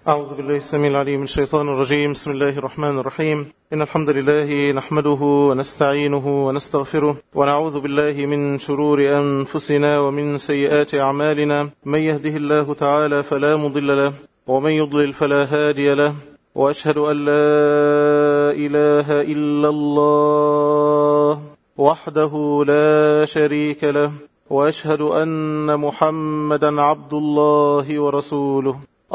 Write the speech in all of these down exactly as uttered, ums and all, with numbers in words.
أعوذ بالله السميع العليم من الشيطان الرجيم. بسم الله الرحمن الرحيم. إن الحمد لله نحمده ونستعينه ونستغفره ونعوذ بالله من شرور أنفسنا ومن سيئات أعمالنا. من يهده الله تعالى فلا مضل له ومن يضلل فلا هادي له، وأشهد أن لا إله إلا الله وحده لا شريك له، وأشهد أن محمدا عبد الله ورسوله.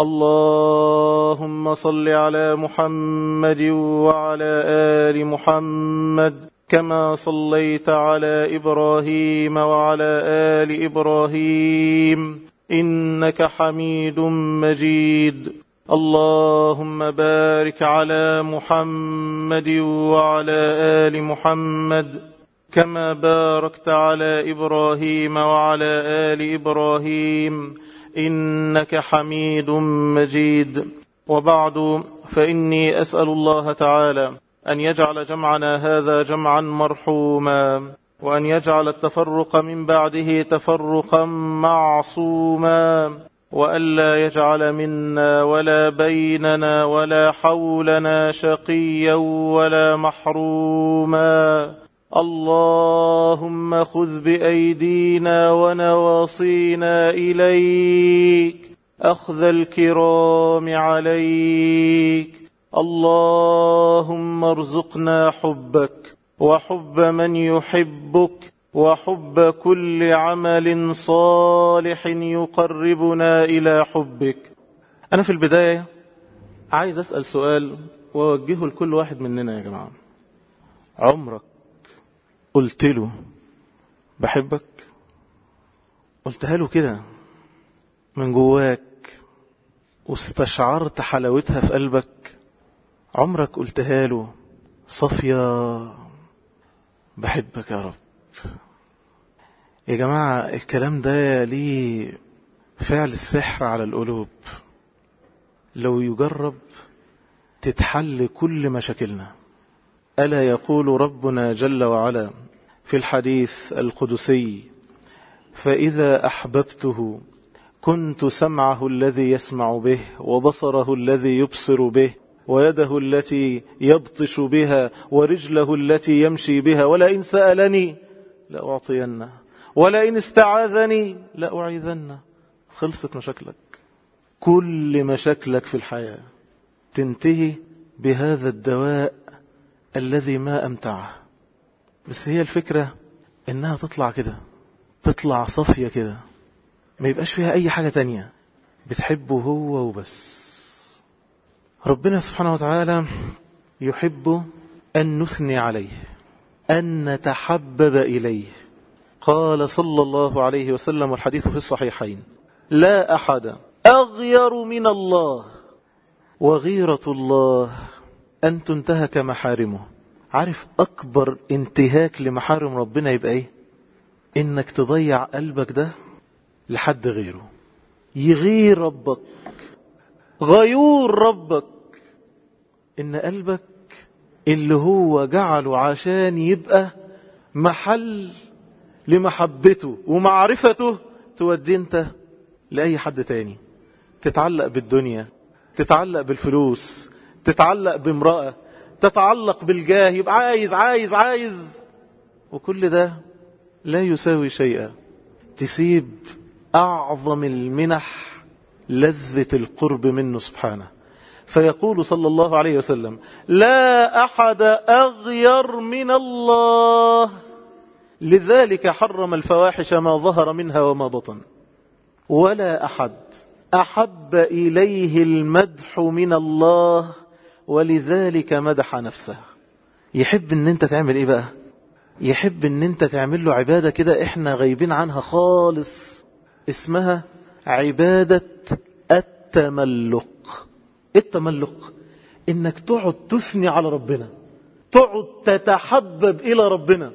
اللهم صل على محمد وعلى آل محمد كما صليت على إبراهيم وعلى آل إبراهيم إنك حميد مجيد. اللهم بارك على محمد وعلى آل محمد كما باركت على إبراهيم وعلى آل إبراهيم إنك حميد مجيد. وبعد، فإني أسأل الله تعالى أن يجعل جمعنا هذا جمعا مرحوما، وأن يجعل التفرق من بعده تفرقا معصوما، وألا يجعل منا ولا بيننا ولا حولنا شقيا ولا محروما. اللهم خذ بأيدينا ونواصينا إليك أخذ الكرام عليك. اللهم ارزقنا حبك وحب من يحبك وحب كل عمل صالح يقربنا إلى حبك. أنا في البداية عايز أسأل سؤال ووجهه لكل واحد مننا. يا جماعة، عمرك قلت له بحبك؟ قلتها له كده من جواك واستشعرت حلاوتها في قلبك؟ عمرك قلتها له صافية بحبك يا رب؟ يا جماعة، الكلام ده ليه فعل السحر على القلوب. لو يجرب تتحل كل مشاكلنا. ألا يقول ربنا جل وعلا في الحديث القدسي: فإذا أحببته كنت سمعه الذي يسمع به، وبصره الذي يبصر به، ويده التي يبطش بها، ورجله التي يمشي بها، ولئن سألني لأعطينه، ولئن استعاذني لأعيذنه. خلصت مشاكلك. كل مشاكلك في الحياة تنتهي بهذا الدواء الذي ما أمتعه. بس هي الفكرة إنها تطلع كده، تطلع صافية كده، ما يبقاش فيها أي حاجة تانية، بتحبه هو وبس. ربنا سبحانه وتعالى يحب أن نثني عليه، أن نتحبب إليه. قال صلى الله عليه وسلم، والحديث في الصحيحين: لا أحد أغير من الله، وغيرة الله أن تنتهك محارمه. عارف أكبر انتهاك لمحارم ربنا يبقى إيه؟ إنك تضيع قلبك ده لحد غيره. يغير ربك، غيور ربك، إن قلبك اللي هو جعله عشان يبقى محل لمحبته ومعرفته تودي انت لأي حد تاني. تتعلق بالدنيا، تتعلق بالفلوس، تتعلق بامرأة، تتعلق بالجاه، يبقى عايز عايز عايز، وكل ده لا يساوي شيئا. تسيب أعظم المنح لذة القرب منه سبحانه. فيقول صلى الله عليه وسلم: لا أحد أغير من الله، لذلك حرم الفواحش ما ظهر منها وما بطن، ولا أحد أحب إليه المدح من الله، ولذلك مدح نفسه. يحب ان انت تعمل ايه بقى؟ يحب ان انت تعمل له عبادة كده احنا غايبين عنها خالص، اسمها عبادة التملق. التملق انك تقعد تثني على ربنا، تقعد تتحبب الى ربنا.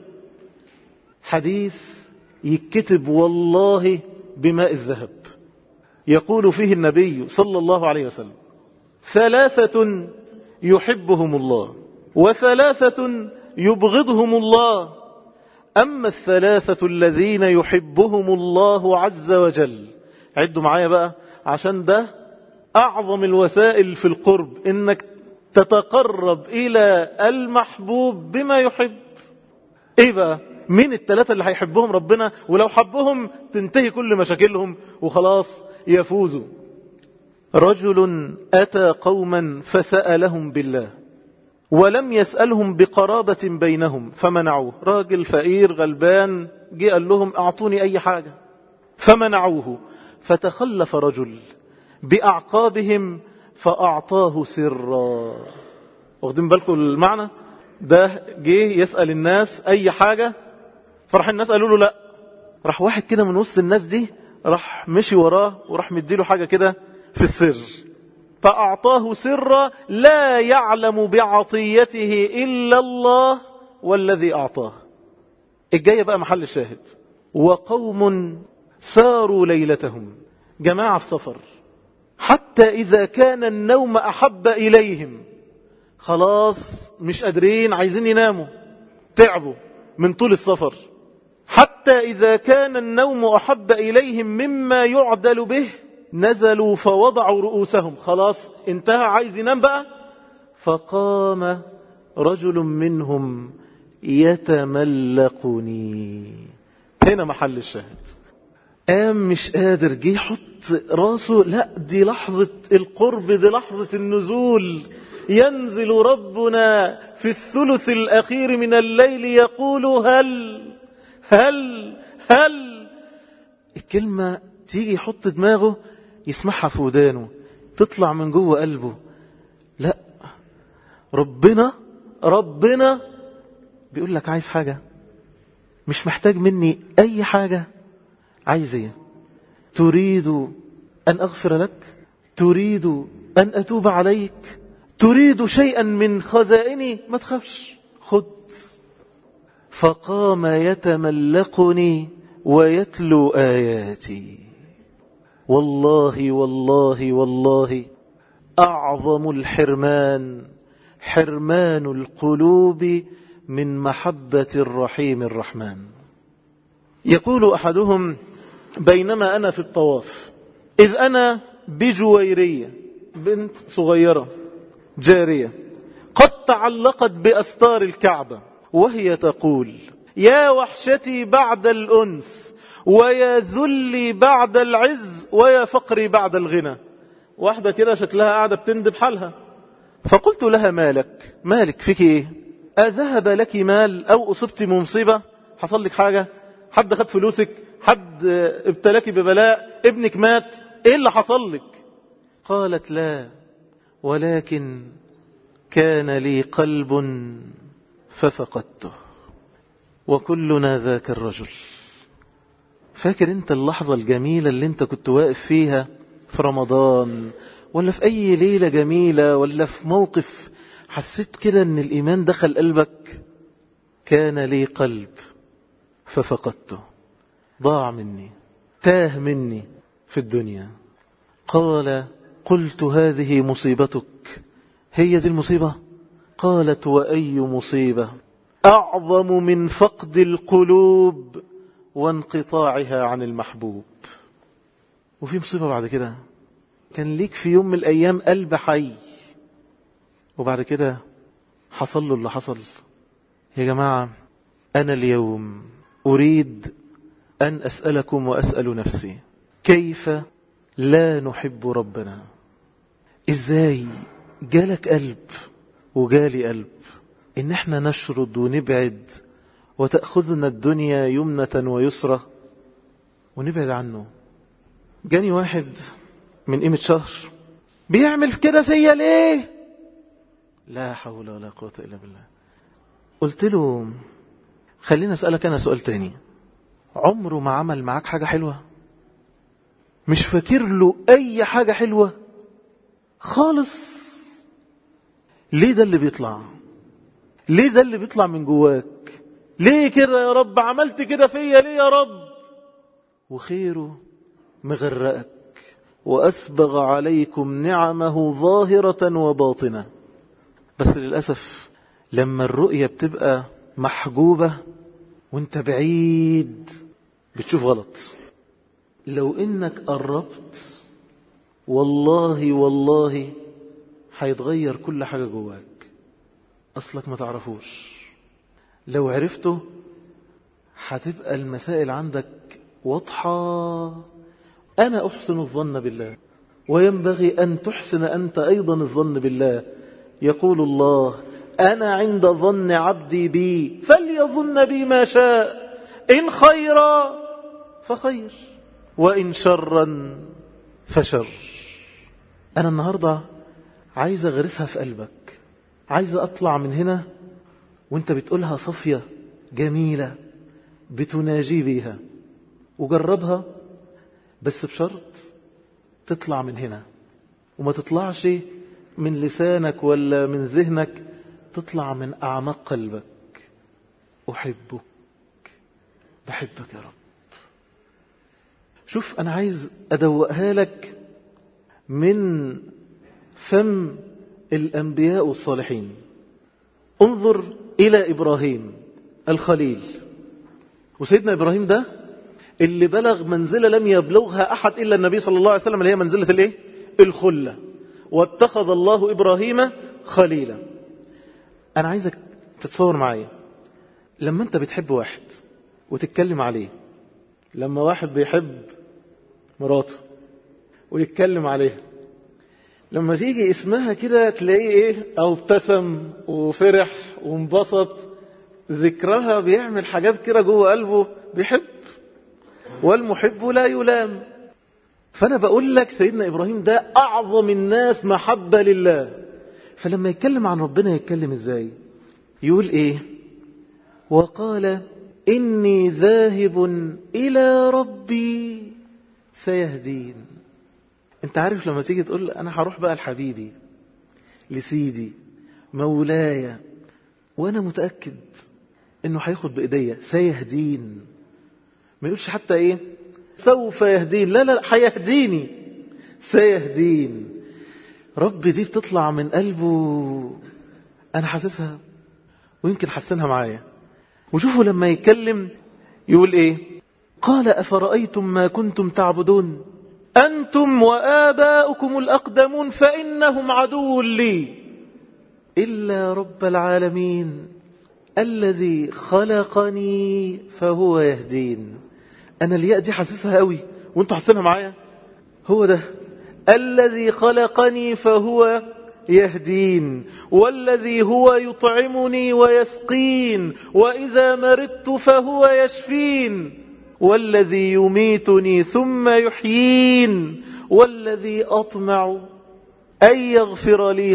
حديث يكتب والله بماء الذهب. يقول فيه النبي صلى الله عليه وسلم: ثلاثة يحبهم الله، وثلاثة يبغضهم الله، أما الثلاثة الذين يحبهم الله عز وجل. عدوا معايا بقى، عشان ده أعظم الوسائل في القرب إنك تتقرب إلى المحبوب بما يحب. إيه بقى؟ مين الثلاثة اللي هيحبهم ربنا ولو حبهم تنتهي كل مشاكلهم وخلاص يفوزوا؟ رجل أتى قوما فسألهم بالله ولم يسألهم بقرابة بينهم فمنعوه. راجل فقير غلبان جاء قال لهم أعطوني أي حاجة فمنعوه. فتخلف رجل بأعقابهم فأعطاه سرا. واخدين بالكم المعنى ده؟ جه يسأل الناس أي حاجة فرح الناس قالوا له لا. راح واحد كده من وسط الناس دي راح مشي وراه وراح مديله حاجة كده في السر. فأعطاه سرا لا يعلم بعطيته إلا الله والذي أعطاه. الجاية بقى محل الشاهد. وقوم ساروا ليلتهم، جماعة في سفر، حتى إذا كان النوم أحب إليهم، خلاص مش قادرين عايزين يناموا، تعبوا من طول السفر. حتى إذا كان النوم أحب إليهم مما يعدل به نزلوا فوضعوا رؤوسهم، خلاص انتهى عايز ينام بقى. فقام رجل منهم يتملقني. هنا محل الشاهد. قام مش قادر، جه يحط راسه، لا دي لحظة القرب، دي لحظة النزول. ينزل ربنا في الثلث الأخير من الليل يقول هل هل هل. الكلمة تيجي يحط دماغه يسمعها في ودانه تطلع من جوه قلبه. لا، ربنا ربنا بيقول لك عايز حاجة، مش محتاج مني أي حاجة. عايز ايه؟ تريد أن أغفر لك؟ تريد أن أتوب عليك؟ تريد شيئا من خزائني؟ ما تخافش، خد. فقام يتملقني ويتلو آياتي. والله والله والله أعظم الحرمان حرمان القلوب من محبة الرحيم الرحمن. يقول أحدهم بينما أنا في الطواف إذ أنا بجويرية، بنت صغيرة جارية قد تعلقت بأستار الكعبة، وهي تقول يا وحشتي بعد الأنس، ويا ذلي بعد العز، ويا فقري بعد الغنى. واحدة كده شكلها قاعدة بتندب حالها. فقلت لها مالك مالك فيك ايه؟ أذهب لك مال أو أصبت مصيبة؟ حصل لك حاجة؟ حد خد فلوسك؟ حد ابتلاك ببلاء؟ ابنك مات؟ ايه اللي حصل لك؟ قالت لا، ولكن كان لي قلب ففقدته. وكلنا ذاك الرجل. فاكر انت اللحظة الجميلة اللي انت كنت واقف فيها في رمضان، ولا في اي ليلة جميلة، ولا في موقف حسيت كده ان الايمان دخل قلبك؟ كان لي قلب ففقدته، ضاع مني، تاه مني في الدنيا. قال قلت هذه مصيبتك؟ هي دي المصيبة؟ قالت وأي مصيبة أعظم من فقد القلوب وانقطاعها عن المحبوب. وفي مصيبة بعد كده، كان ليك في يوم من الأيام قلب حي، وبعد كده حصل له اللي حصل. يا جماعة، أنا اليوم أريد أن أسألكم وأسأل نفسي، كيف لا نحب ربنا؟ إزاي جالك قلب وجالي قلب إن احنا نشرد ونبعد وتأخذنا الدنيا يمنة ويسرة ونبعد عنه؟ جاني واحد من قيمة شهر بيعمل كده فيا ليه؟ لا حول ولا قوة إلا بالله. قلت له خلينا أسألك أنا سؤال تاني، عمره ما عمل معاك حاجة حلوة؟ مش فاكر له أي حاجة حلوة خالص؟ ليه ده اللي بيطلع؟ ليه ده اللي بيطلع من جواك؟ ليه كده يا رب عملت كده فيا ليه يا رب؟ وخيره مغرقك، وأسبغ عليكم نعمه ظاهرة وباطنة. بس للأسف لما الرؤية بتبقى محجوبة وانت بعيد بتشوف غلط. لو انك قربت والله والله هيتغير كل حاجة جواك. أصلك ما تعرفوش، لو عرفته هتبقى المسائل عندك واضحة. أنا أحسن الظن بالله، وينبغي أن تحسن أنت أيضا الظن بالله. يقول الله: أنا عند ظن عبدي بي فليظن بي ما شاء، إن خيرا فخير وإن شرا فشر. أنا النهاردة عايز أغرسها في قلبك، عايز أطلع من هنا وانت بتقولها صفية جميلة بتناجي بيها، وجربها بس بشرط تطلع من هنا وما تطلعش من لسانك ولا من ذهنك، تطلع من أعماق قلبك. أحبك، بحبك يا رب. شوف، أنا عايز أدوقها لك من فم الأنبياء والصالحين. انظر إلى إبراهيم الخليل، وسيدنا إبراهيم ده اللي بلغ منزلة لم يبلغها أحد إلا النبي صلى الله عليه وسلم، اللي هي منزلة الإيه؟ الخلة. واتخذ الله إبراهيم خليلا. أنا عايزك تتصور معايا لما أنت بتحب واحد وتتكلم عليه، لما واحد بيحب مراته ويتكلم عليها، لما تيجي اسمها كده تلاقيه ايه؟ او ابتسم وفرح وانبسط، ذكرها بيعمل حاجات كده جوه قلبه، بيحب. والمحب لا يلام. فانا بقول لك سيدنا ابراهيم ده اعظم الناس محبة لله. فلما يتكلم عن ربنا يتكلم ازاي؟ يقول ايه؟ وقال إني ذاهب إلى ربي سيهدين. انت عارف لما تيجي تقول أنا هروح بقى لحبيبي لسيدي مولاي، وأنا متأكد إنه هياخد بإيديا سيهدين. ما يقولش حتى إيه سوف يهدين، لا لا هيهديني سيهدين. رب دي بتطلع من قلبه، أنا حاسسها ويمكن حسنها معايا. وشوفوا لما يتكلم يقول إيه؟ قال أفرأيتم ما كنتم تعبدون أنتم وآباؤكم الأقدمون فإنهم عدو لي إلا رب العالمين الذي خلقني فهو يهدين. أنا الياء دي حاسسها قوي وانتوا حاسينها معايا. هو ده الذي خلقني فهو يهدين، والذي هو يطعمني ويسقين، وإذا مرضت فهو يشفين، والذي يميتني ثم يحيين، والذي أطمع أن يغفر لي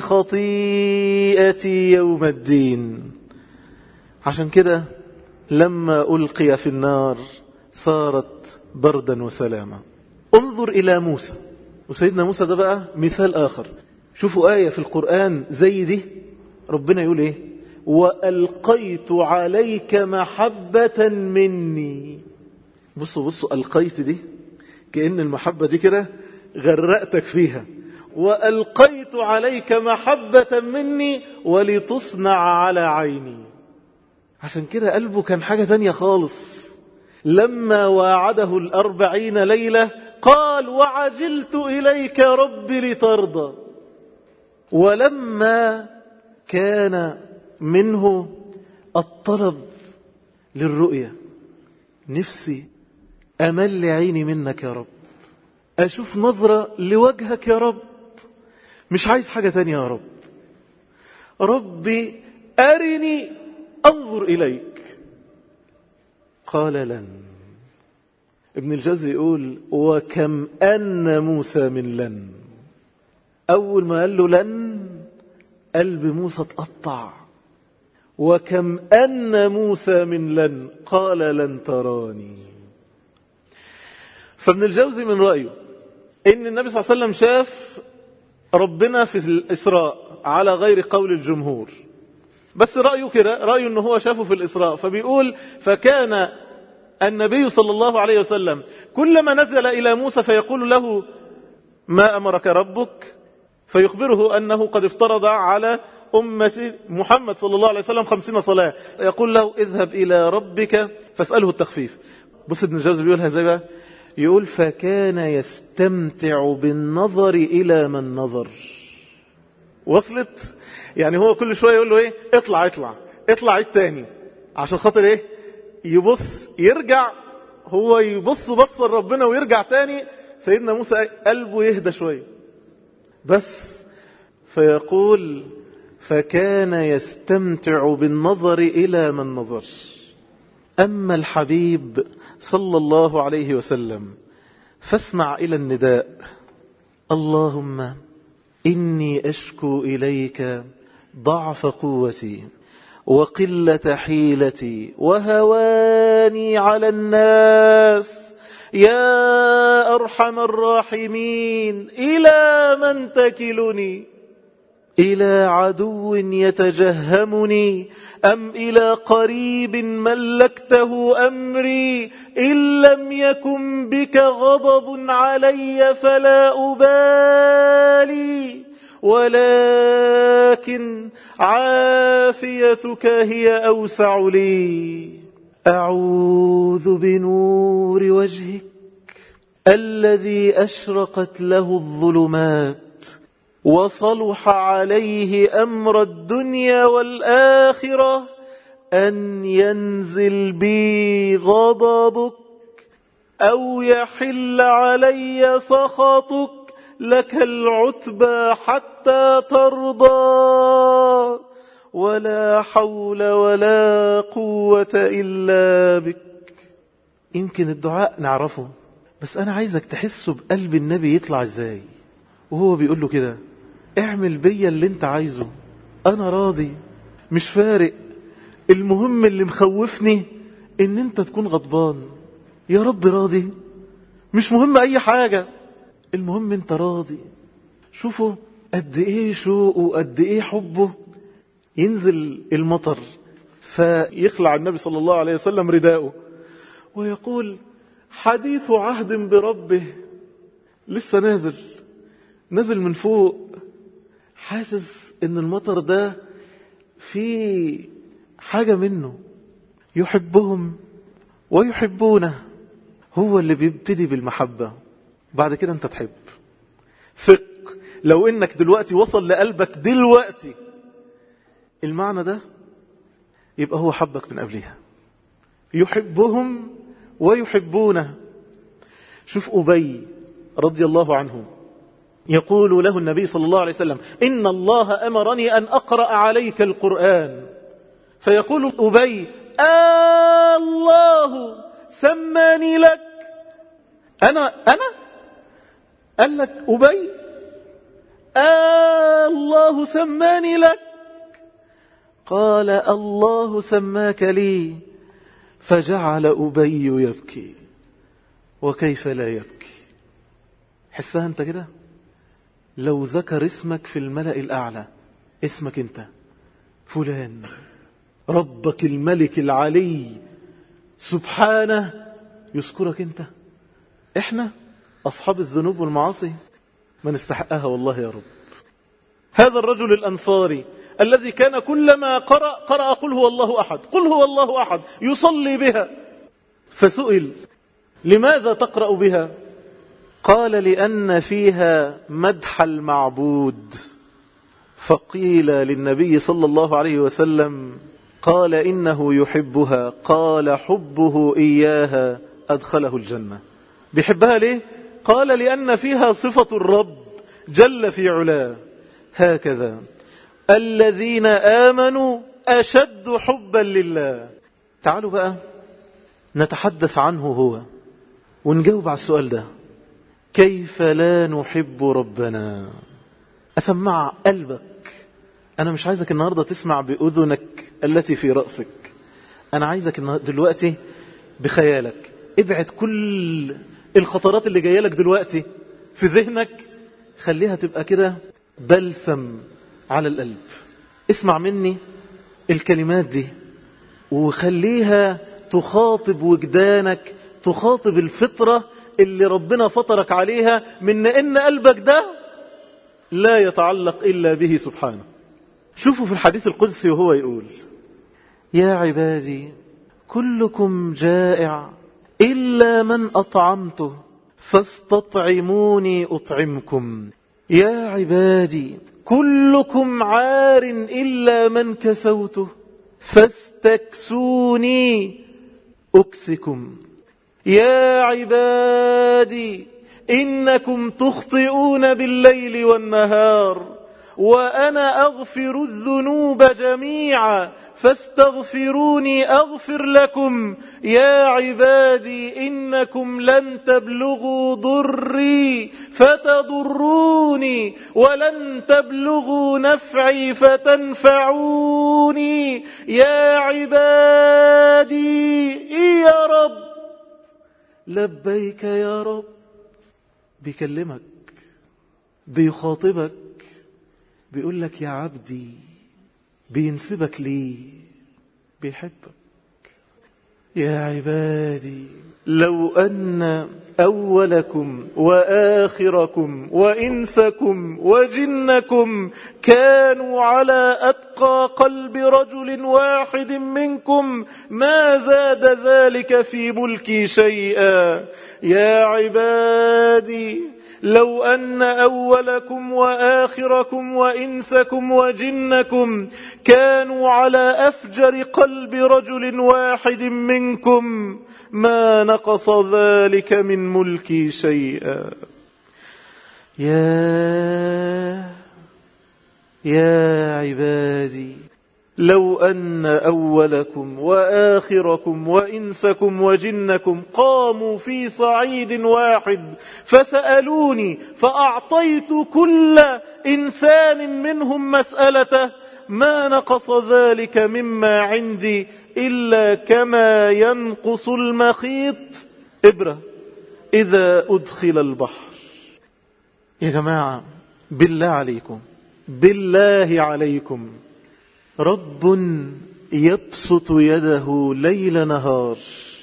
خطيئتي يوم الدين. عشان كده لما ألقي في النار صارت بردا وسلاما. انظر إلى موسى، وسيدنا موسى ده بقى مثال آخر. شوفوا آية في القرآن زي دي، ربنا يقول إيه؟ وألقيت عليك محبة مني. بصوا بصوا ألقيت دي كأن المحبة دي كده غرقتك فيها. وألقيت عليك محبة مني ولتصنع على عيني. عشان كده قلبه كان حاجة تانية خالص. لما واعده الأربعين ليلة قال وعجلت إليك ربي لترضى. ولما كان منه الطلب للرؤية، نفسي أمل عيني منك يا رب، أشوف نظرة لوجهك يا رب، مش عايز حاجة تانية يا رب. ربي أرني أنظر إليك. قال لن. ابن الجوزي يقول وكم أن موسى من لن. أول ما قال له لن قلب موسى تقطع. وكم أن موسى من لن قال لن تراني. فابن الجوزي من رأيه إن النبي صلى الله عليه وسلم شاف ربنا في الإسراء على غير قول الجمهور، بس رأيه كده، رأيه أنه هو شافه في الإسراء. فبيقول فكان النبي صلى الله عليه وسلم كلما نزل إلى موسى فيقول له ما أمرك ربك، فيخبره أنه قد افترض على أمة محمد صلى الله عليه وسلم خمسين صلاة. يقول له اذهب إلى ربك فاسأله التخفيف. بص ابن الجوزي بيقولها زي بقى، يقول فكان يستمتع بالنظر إلى من نظر. وصلت؟ يعني هو كل شوية يقول له ايه اطلع اطلع اطلع التاني عشان خاطر ايه يبص يرجع، هو يبص بص ربنا ويرجع تاني. سيدنا موسى قلبه يهدى شوية بس، فيقول فكان يستمتع بالنظر إلى من نظر. أما الحبيب صلى الله عليه وسلم فاسمع إلى النداء: اللهم إني أشكو إليك ضعف قوتي وقلة حيلتي وهواني على الناس يا أرحم الراحمين. إلى من تكلني؟ إلى عدو يتجهمني أم إلى قريب ملكته أمري؟ إن لم يكن بك غضب علي فلا أبالي، ولكن عافيتك هي أوسع لي. أعوذ بنور وجهك الذي أشرقت له الظلمات وصلح عليه أمر الدنيا والآخرة أن ينزل بي غضبك أو يحل علي سخطك، لك العتبى حتى ترضى، ولا حول ولا قوة إلا بك. يمكن الدعاء نعرفه، بس أنا عايزك تحسه بقلب النبي يطلع إزاي وهو بيقول له كده: اعمل بيا اللي انت عايزه، أنا راضي، مش فارق، المهم اللي مخوفني ان انت تكون غضبان. يا رب راضي، مش مهم أي حاجة، المهم انت راضي. شوفوا قد ايه شوقه، قد ايه حبه. ينزل المطر فيخلع النبي صلى الله عليه وسلم رداءه ويقول: حديث عهد بربه، لسه نازل نازل من فوق، حاسس ان المطر ده في حاجة منه، يحبهم ويحبونه. هو اللي بيبتدي بالمحبة، بعد كده انت تحب. ثق لو انك دلوقتي وصل لقلبك دلوقتي المعنى ده، يبقى هو حبك من قبلها. يحبهم ويحبونه. شوف أبي رضي الله عنه يقول له النبي صلى الله عليه وسلم: إن الله أمرني أن أقرأ عليك القرآن. فيقول أبي: آه الله سماني لك. أنا أنا قال لك أبي؟ آه الله سماني لك. قال: الله سماك لي. فجعل أبي يبكي. وكيف لا يبكي؟ حسها أنت كده؟ لو ذكر اسمك في الملأ الأعلى، اسمك أنت فلان، ربك الملك العلي سبحانه يذكرك أنت. إحنا أصحاب الذنوب والمعاصي ما نستحقها والله يا رب. هذا الرجل الأنصاري الذي كان كلما قرأ قرأ قل هو الله أحد، قل هو الله أحد، يصلي بها. فسئل: لماذا تقرأ بها؟ قال: لأن فيها مدح المعبود. فقيل للنبي صلى الله عليه وسلم: قال إنه يحبها. قال: حبه إياها أدخله الجنة. بيحبها ليه؟ قال: لأن فيها صفة الرب جل في علاه. هكذا الذين آمنوا أشد حبا لله. تعالوا بقى نتحدث عنه هو ونجاوب على السؤال ده: كيف لا نحب ربنا؟ أسمع قلبك. أنا مش عايزك النهاردة تسمع بأذنك التي في رأسك، أنا عايزك دلوقتي بخيالك. ابعد كل الخطرات اللي جاية لك دلوقتي في ذهنك، خليها تبقى كده بلسم على القلب. اسمع مني الكلمات دي وخليها تخاطب وجدانك، تخاطب الفطرة اللي ربنا فطرك عليها، من ان قلبك ده لا يتعلق إلا به سبحانه. شوفوا في الحديث القدسي وهو يقول: يا عبادي كلكم جائع إلا من أطعمته فاستطعموني أطعمكم. يا عبادي كلكم عار إلا من كسوته فاستكسوني أكسكم. يا عبادي إنكم تخطئون بالليل والنهار وأنا أغفر الذنوب جميعا فاستغفروني أغفر لكم. يا عبادي إنكم لن تبلغوا ضري فتضروني ولن تبلغوا نفعي فتنفعوني. يا عبادي يا رب لبيك يا رب. بيكلمك بيخاطبك بيقول لك يا عبدي، بينسبك ليه، بيحبك. يا عبادي لو أن أولكم وآخركم وإنسكم وجنكم كانوا على أتقى قلب رجل واحد منكم ما زاد ذلك في ملكي شيئا. يا عبادي لو أن أولكم وآخركم وإنسكم وجنكم كانوا على أفجر قلب رجل واحد منكم ما نقص ذلك من ملكي شيئا. يا يا عبادي لو أن أولكم وآخركم وإنسكم وجنكم قاموا في صعيد واحد فسألوني فأعطيت كل إنسان منهم مسألته ما نقص ذلك مما عندي إلا كما ينقص المخيط إبرة إذا أدخل البحر. يا جماعة بالله عليكم بالله عليكم، رب يبسط يده ليل نهار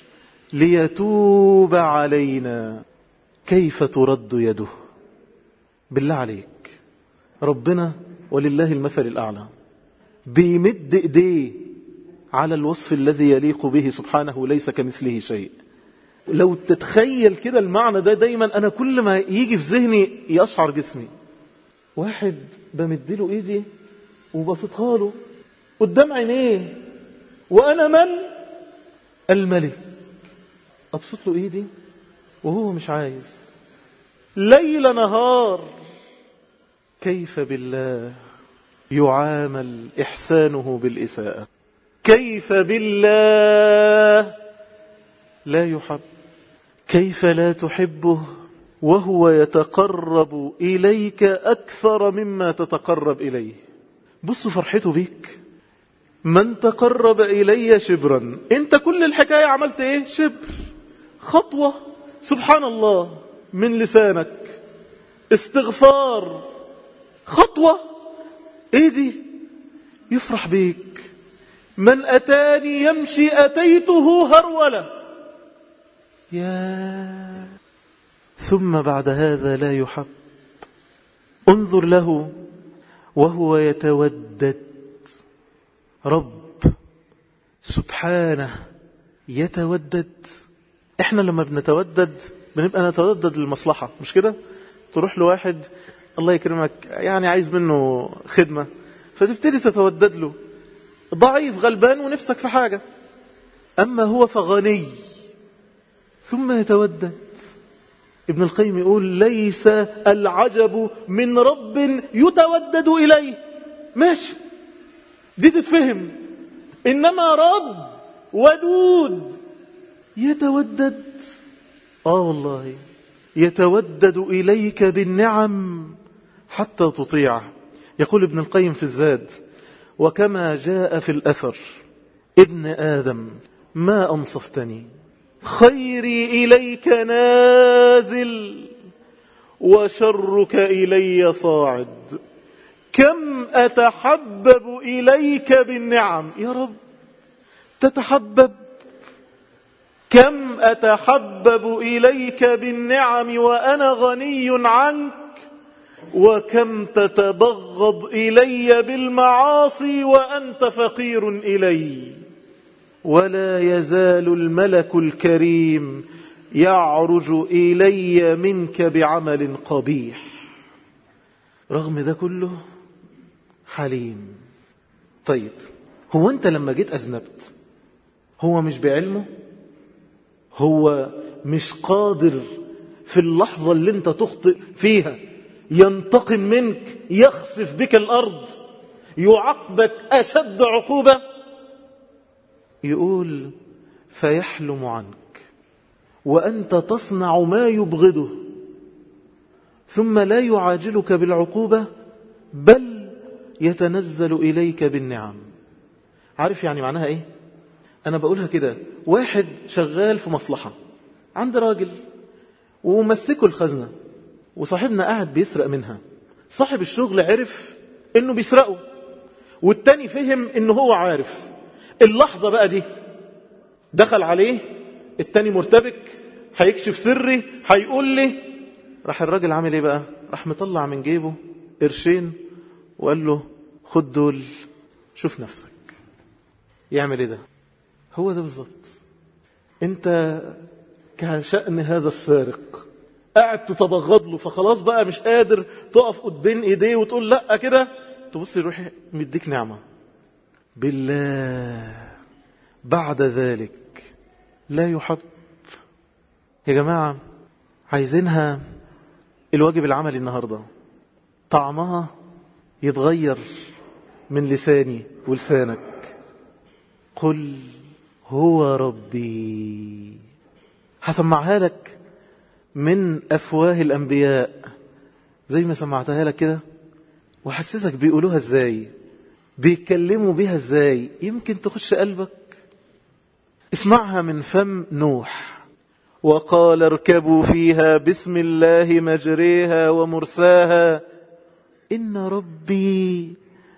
ليتوب علينا، كيف ترد يده؟ بالله عليك، ربنا ولله المثل الأعلى بيمد إيديه على الوصف الذي يليق به سبحانه ليس كمثله شيء. لو تتخيل كده المعنى ده دايما، أنا كل ما يجي في ذهني يشعر جسمي. واحد بمدله إيدي وبسطها له قدام عينيه، وأنا من؟ الملك. أبسط له إيدي وهو مش عايز، ليل نهار. كيف بالله يعامل إحسانه بالإساءة؟ كيف بالله لا يحب؟ كيف لا تحبه وهو يتقرب إليك أكثر مما تتقرب إليه؟ بصوا فرحته بيك. من تقرب إلي شبرا، انت كل الحكاية عملت ايه؟ شبر، خطوة، سبحان الله من لسانك، استغفار، خطوة، ايه دي؟ يفرح بيك. من أتاني يمشي أتيته هرولة. يا ثم بعد هذا لا يحب. انظر له وهو يتودد، رب سبحانه يتودد. احنا لما بنتودد بنبقى نتودد للمصلحة، مش كده؟ تروح لواحد الله يكرمك يعني عايز منه خدمة، فتبتدي تتودد له، ضعيف غلبان ونفسك في حاجة. أما هو فغني ثم يتودد. ابن القيم يقول ليس العجب من رب يتودد إليه. ماشي، دي تتفهم. إنما رب ودود يتودد، آه والله يتودد إليك بالنعم حتى تطيعه. يقول ابن القيم في الزاد وكما جاء في الأثر ابن آدم ما أنصفتني، خيري إليك نازل وشرك إلي صاعد، كم أتحبب إليك بالنعم. يا رب تتحبب، كم أتحبب إليك بالنعم وأنا غني عنك، وكم تتبغض إلي بالمعاصي وأنت فقير إلي. ولا يزال الملك الكريم يعرج إلي منك بعمل قبيح. رغم ده كله حليم. طيب هو أنت لما جيت أذنبت هو مش بعلمه؟ هو مش قادر في اللحظة اللي أنت تخطئ فيها ينتقم منك، يخسف بك الأرض، يعاقبك أشد عقوبة؟ يقول فيحلم عنك وأنت تصنع ما يبغضه ثم لا يعاجلك بالعقوبة بل يتنزل إليك بالنعم. عارف يعني معناها إيه؟ أنا بقولها كده، واحد شغال في مصلحة عند راجل ومسكه الخزنة وصاحبنا قاعد بيسرق منها. صاحب الشغل عرف إنه بيسرقه والتاني فهم إنه هو عارف. اللحظة بقى دي دخل عليه التاني مرتبك، هيكشف سري، هيقول لي. راح الراجل عامل ايه بقى؟ راح مطلع من جيبه قرشين وقال له خد دول شوف نفسك. يعمل ايه ده؟ هو ده بالظبط. انت كشأن هذا السارق قاعد تتبغض له، فخلاص بقى مش قادر تقف قدام ايديه وتقول لا كده، تبص يروح مديك نعمة. بالله بعد ذلك لا يحب. يا جماعة عايزينها الواجب العملي النهاردة طعمها يتغير من لساني ولسانك. قل هو ربي. هسمعها لك من أفواه الأنبياء زي ما سمعتها لك كده، وحسسك بيقولوها ازاي، بيتكلموا بيها ازاي، يمكن تخش قلبك. اسمعها من فم نوح. وقال اركبوا فيها بسم الله مجريها ومرساها إن ربي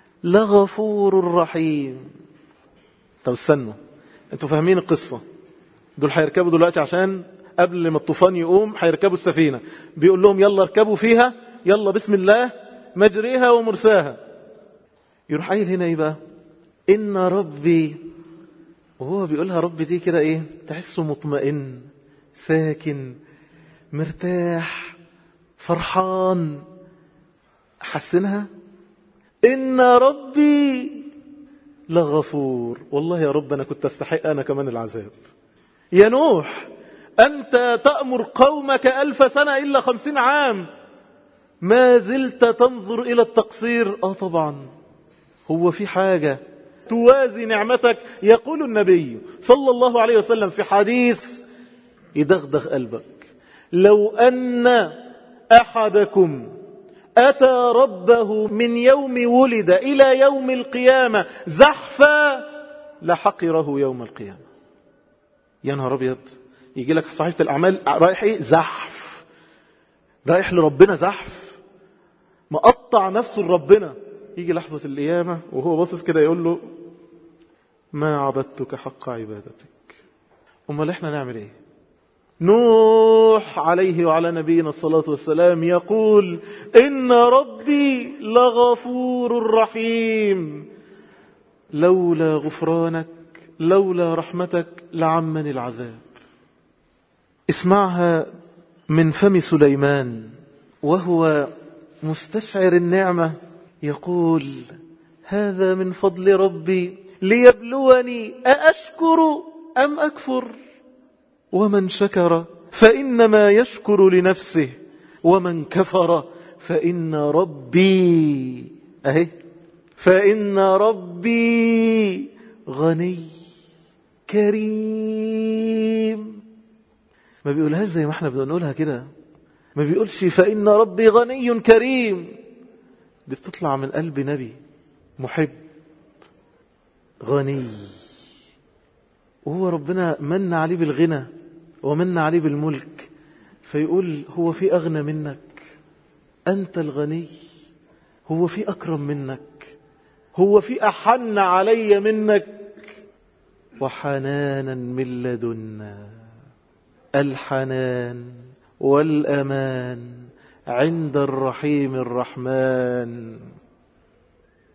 لغفور رحيم. طب استنوا، انتوا فاهمين القصة؟ دول هيركبوا دلوقتي عشان قبل ما الطوفان يقوم هيركبوا السفينة. بيقول لهم يلا اركبوا فيها، يلا بسم الله مجريها ومرساها. يروح قايل هنا ايه بقى؟ إن ربي. وهو بيقولها ربي دي كده ايه؟ تحسه مطمئن ساكن مرتاح فرحان. حسنها إن ربي لغفور. والله يا رب أنا كنت أستحق أنا كمان العذاب. يا نوح أنت تأمر قومك ألف سنة إلا خمسين عام، ما زلت تنظر إلى التقصير. آه طبعا هو في حاجة توازي نعمتك. يقول النبي صلى الله عليه وسلم في حديث يدغدغ قلبك: لو أن أحدكم أتى ربه من يوم ولد إلى يوم القيامة زحفا لحقره يوم القيامة. يا نهار أبيض، يجي لك صحيفة الأعمال رايح إيه؟ زحف، رايح لربنا زحف، مقطع نفسه لربنا. يجي لحظة القيامة وهو باصص كده يقول له ما عبدتك حق عبادتك. أمال إحنا نعمل إيه؟ نوح عليه وعلى نبينا الصلاة والسلام يقول إن ربي لغفور رحيم، لولا غفرانك لولا رحمتك لعمني العذاب. اسمعها من فم سليمان وهو مستشعر النعمة يقول هذا من فضل ربي ليبلوني أأشكر أم أكفر، ومن شكر فإنما يشكر لنفسه ومن كفر فإن ربي أهي فإن ربي غني كريم. ما بيقولهاش زي ما احنا بنقولها كده، ما بيقولش فإن ربي غني كريم. دي بتطلع من قلب نبي محب غني، وهو ربنا من عليه بالغنى ومن عليه بالملك، فيقول هو في أغنى منك؟ أنت الغني. هو في أكرم منك؟ هو في أحن علي منك؟ وحنانا من لدنا. الحنان والأمان عند الرحيم الرحمن.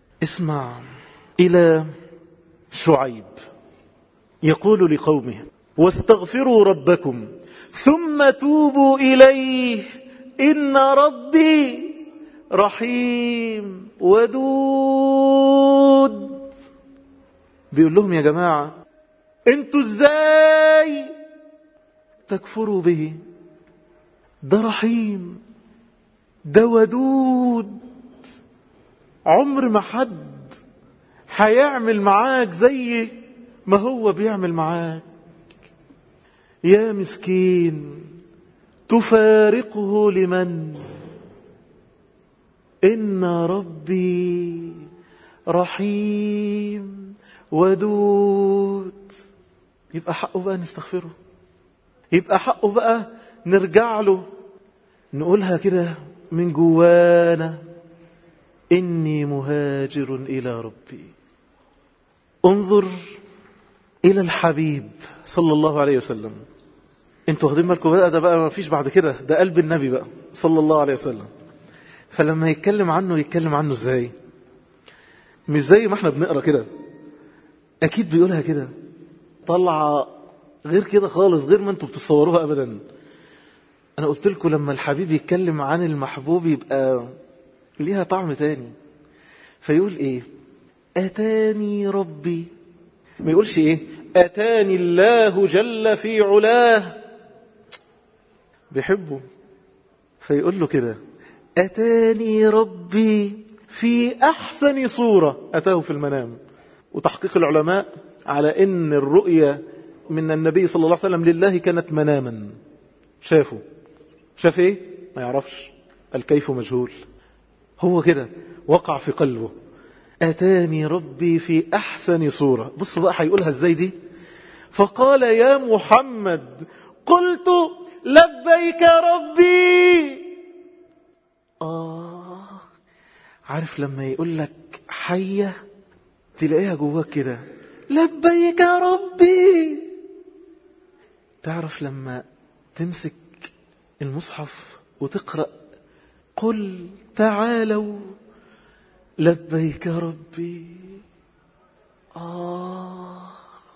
اسمع إلى شعيب يقول لقومه واستغفروا ربكم ثم توبوا إليه إن ربي رحيم ودود. بيقول لهم يا جماعة انتوا ازاي تكفروا به؟ ده رحيم، ده ودود، عمر ما حد هيعمل معاك زي ما هو بيعمل معاك. يا مسكين تفارقه لمن؟ إن ربي رحيم ودود. يبقى حقه بقى نستغفره، يبقى حقه بقى نرجع له، نقولها كده من جوانا: إني مهاجر إلى ربي. انظر إلى الحبيب صلى الله عليه وسلم. انتوا واخدين بالكم بقى؟ ده بقى ما فيش بعد كده، ده قلب النبي بقى صلى الله عليه وسلم. فلما يتكلم عنه يتكلم عنه ازاي؟ مش زي ما احنا بنقرأ كده، اكيد بيقولها كده طلع غير كده خالص، غير ما انتوا بتصوروها ابدا. انا قلت لكم لما الحبيب يتكلم عن المحبوب يبقى ليها طعم تاني. فيقول ايه؟ اتاني ربي، ما يقولش ايه اتاني الله جل في علاه، بيحبه فيقول له كده: اتاني ربي في احسن صورة. اتاه في المنام. وتحقيق العلماء على ان الرؤية من النبي صلى الله عليه وسلم لله كانت مناما. شافه، شاف ايه ما يعرفش، الكيف مجهول، هو كده وقع في قلبه. أتاني ربي في أحسن صورة. بصوا بقى هيقولها ازاي دي. فقال يا محمد قلت لبيك ربي. آه، عارف لما يقول لك حية تلاقيها جواك كده، لبيك ربي. تعرف لما تمسك المصحف وتقرأ قل تعالوا لبيك ربي. آه،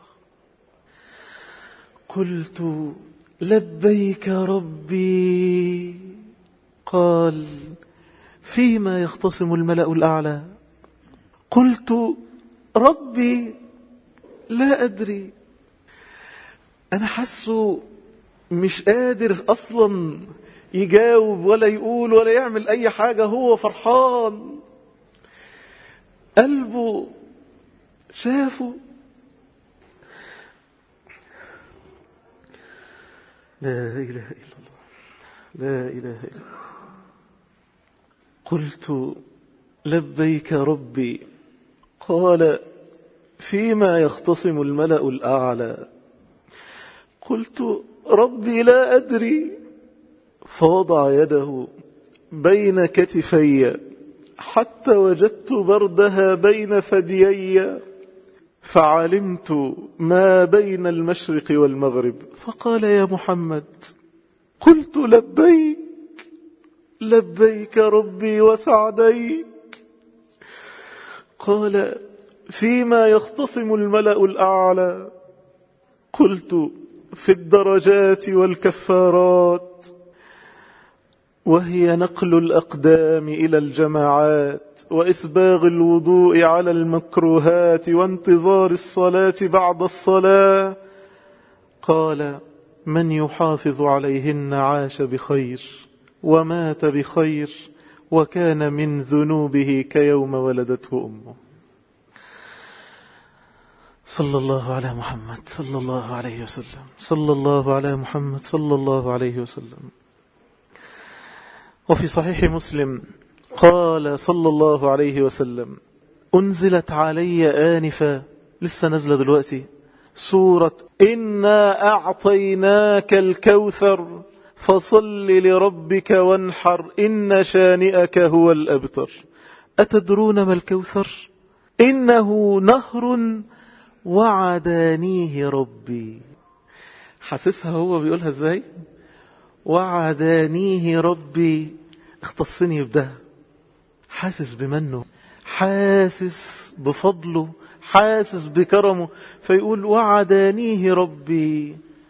قلت لبيك ربي. قال فيما يختصم الملأ الأعلى. قلت ربي لا أدري. أنا حاسه مش قادر أصلا يجاوب ولا يقول ولا يعمل أي حاجة، هو فرحان، قلبه شافه. لا إله إلا الله، لا إله إلا الله. قلت لبيك ربي. قال فيما يختصم الملأ الأعلى. قلت ربي لا أدري. فوضع يده بين كتفي حتى وجدت بردها بين ثديي، فعلمت ما بين المشرق والمغرب. فقال يا محمد قلت لبيك لبيك ربي وسعديك. قال فيما يختصم الملأ الأعلى. قلت في الدرجات والكفارات، وهي نقل الأقدام إلى الجماعات، وإسباغ الوضوء على المكروهات، وانتظار الصلاة بعد الصلاة. قال من يحافظ عليهن عاش بخير ومات بخير، وكان من ذنوبه كيوم ولدته أمه. صلى الله على محمد صلى الله عليه وسلم، صلى الله على محمد صلى الله عليه وسلم. وفي صحيح مسلم قال صلى الله عليه وسلم: أنزلت علي آنفا، لسه نزل دلوقتي، سورة إنا أعطيناك الكوثر فصل لربك وانحر إن شانئك هو الأبتر. أتدرون ما الكوثر؟ إنه نهر وعدانيه ربي. حاسسها هو بيقولها ازاي؟ وعدانيه ربي، اختصني بده، حاسس بمنه، حاسس بفضله، حاسس بكرمه، فيقول وعدانيه ربي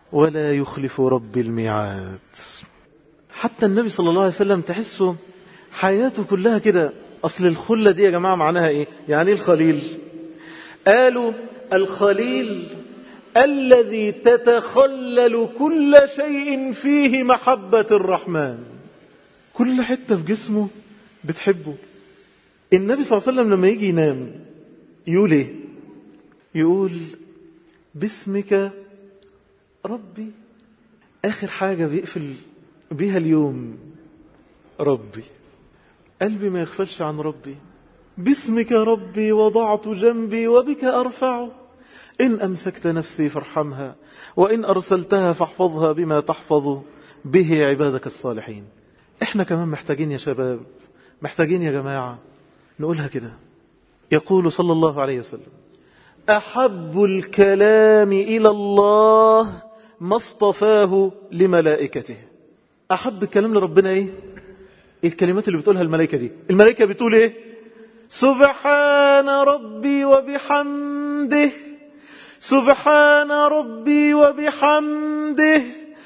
ولا يخلف رب الميعاد. حتى النبي صلى الله عليه وسلم تحسه حياته كلها كده. أصل الخلة دي يا جماعة معناها إيه؟ يعني الخليل قالوا الخليل الذي تتخلل كل شيء فيه محبة الرحمن، كل حتة في جسمه بتحبه. النبي صلى الله عليه وسلم لما يجي ينام يقول إيه؟ يقول باسمك ربي، آخر حاجة بيقفل بيها اليوم ربي، قلبي ما يغفلش عن ربي. باسمك ربي وضعت جنبي وبك أرفعه، إن أمسكت نفسي فارحمها وإن أرسلتها فاحفظها بما تحفظ به عبادك الصالحين. إحنا كمان محتاجين يا شباب، محتاجين يا جماعة نقولها كده. يقول صلى الله عليه وسلم أحب الكلام إلى الله ما اصطفاه لملائكته. أحب الكلام لربنا إيه؟ الكلمات اللي بتقولها الملائكة دي. الملائكة بتقول إيه؟ سبحان ربي وبحمده، سبحان ربي وبحمده،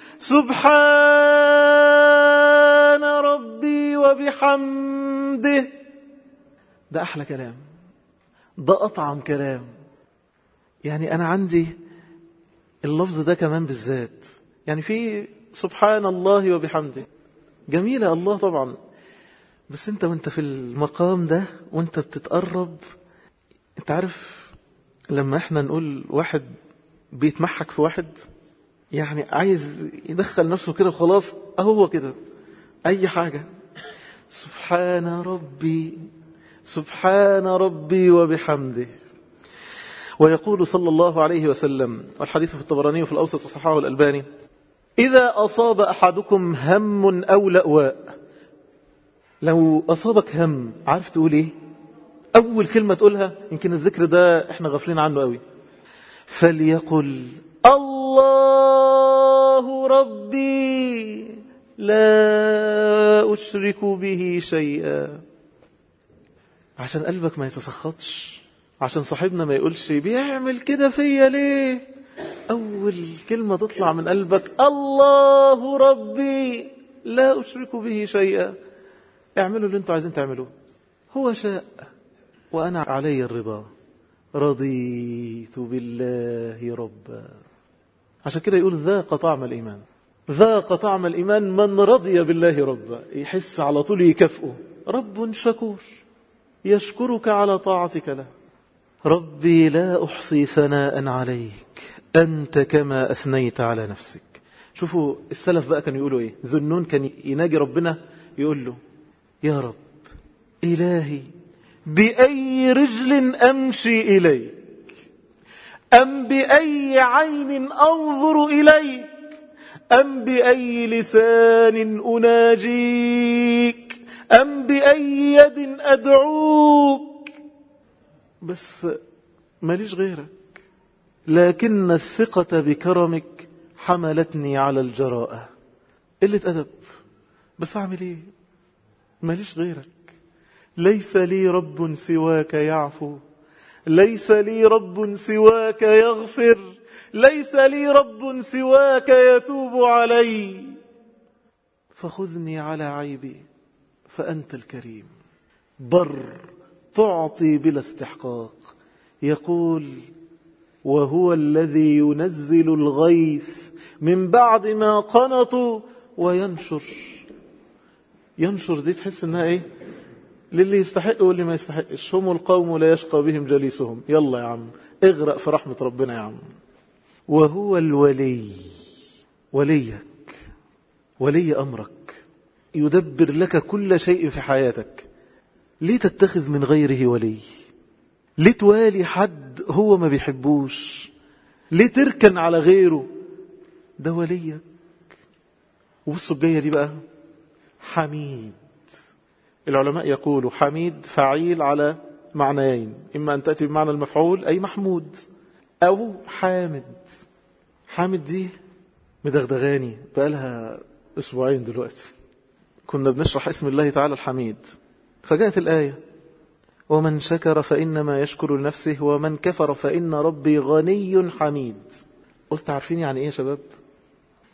سبحان ربي وبحمده. ده أحلى كلام، ده أطعم كلام. يعني أنا عندي اللفظ ده كمان بالذات، يعني في سبحان الله وبحمده جميلة الله طبعا، بس انت وانت في المقام ده وانت بتتقرب، انت عارف لما احنا نقول واحد بيتمحك في واحد، يعني عايز يدخل نفسه كده وخلاص، اهو كده اي حاجة. سبحان ربي، سبحان ربي وبحمده. ويقول صلى الله عليه وسلم، والحديث في الطبراني وفي الأوسط وصححه الألباني، إذا أصاب أحدكم هم أو لأواء، لو أصابك هم عارف تقول إيه؟ أول كلمة تقولها، يمكن الذكر ده إحنا غفلين عنه قوي، فليقل الله ربي لا أشرك به شيئا، عشان قلبك ما يتسخطش، عشان صاحبنا ما يقولش بيعمل كده فيا ليه. أول كلمة تطلع من قلبك الله ربي لا أشرك به شيئا، اعملوا اللي انتوا عايزين تعملوه، هو شاء وأنا علي الرضا، رضيت بالله ربا. عشان كده يقول ذاق طعم الإيمان، ذاق طعم الإيمان من رضي بالله ربا، يحس على طول يكافئه، رب شكور يشكرك على طاعتك له. ربي لا أحصي ثناء عليك أنت كما أثنيت على نفسك. شوفوا السلف بقى كانوا يقولوا إيه، ذنون كان يناجي ربنا يقول له يا رب إلهي بأي رجل أمشي إليك، أم بأي عين أنظر إليك، أم بأي لسان أناجيك، أم بأي يد أدعوك، بس ماليش غيرك، لكن الثقة بكرمك حملتني على الجراءة. قلة أدب، بس أعمل إيه؟ ماليش غيرك، ليس لي رب سواك يعفو، ليس لي رب سواك يغفر، ليس لي رب سواك يتوب علي، فخذني على عيبي فأنت الكريم بر تعطي بلا استحقاق. يقول وهو الذي ينزل الغيث من بعد ما قنطوا وينشر. ينشر دي تحس انها ايه؟ للي يستحق واللي ما يستحقش. هم القوم لا يشقى بهم جليسهم. يلا يا عم اغرق في رحمة ربنا يا عم. وهو الولي، وليك، ولي أمرك، يدبر لك كل شيء في حياتك. ليه تتخذ من غيره ولي؟ ليه توالي حد هو ما بيحبوش؟ ليه تركن على غيره؟ ده وليك. وبصوا الجاية دي بقى، حميد. العلماء يقولوا حميد فعيل على معنيين، إما أن تأتي بمعنى المفعول أي محمود، أو حامد. حامد دي مدغدغاني بقالها أسبوعين دلوقتي، كنا بنشرح اسم الله تعالى الحميد، فجاءت الآية ومن شكر فإنما يشكر لنفسه ومن كفر فإن ربي غني حميد. قلت عارفين يعني إيه يا شباب؟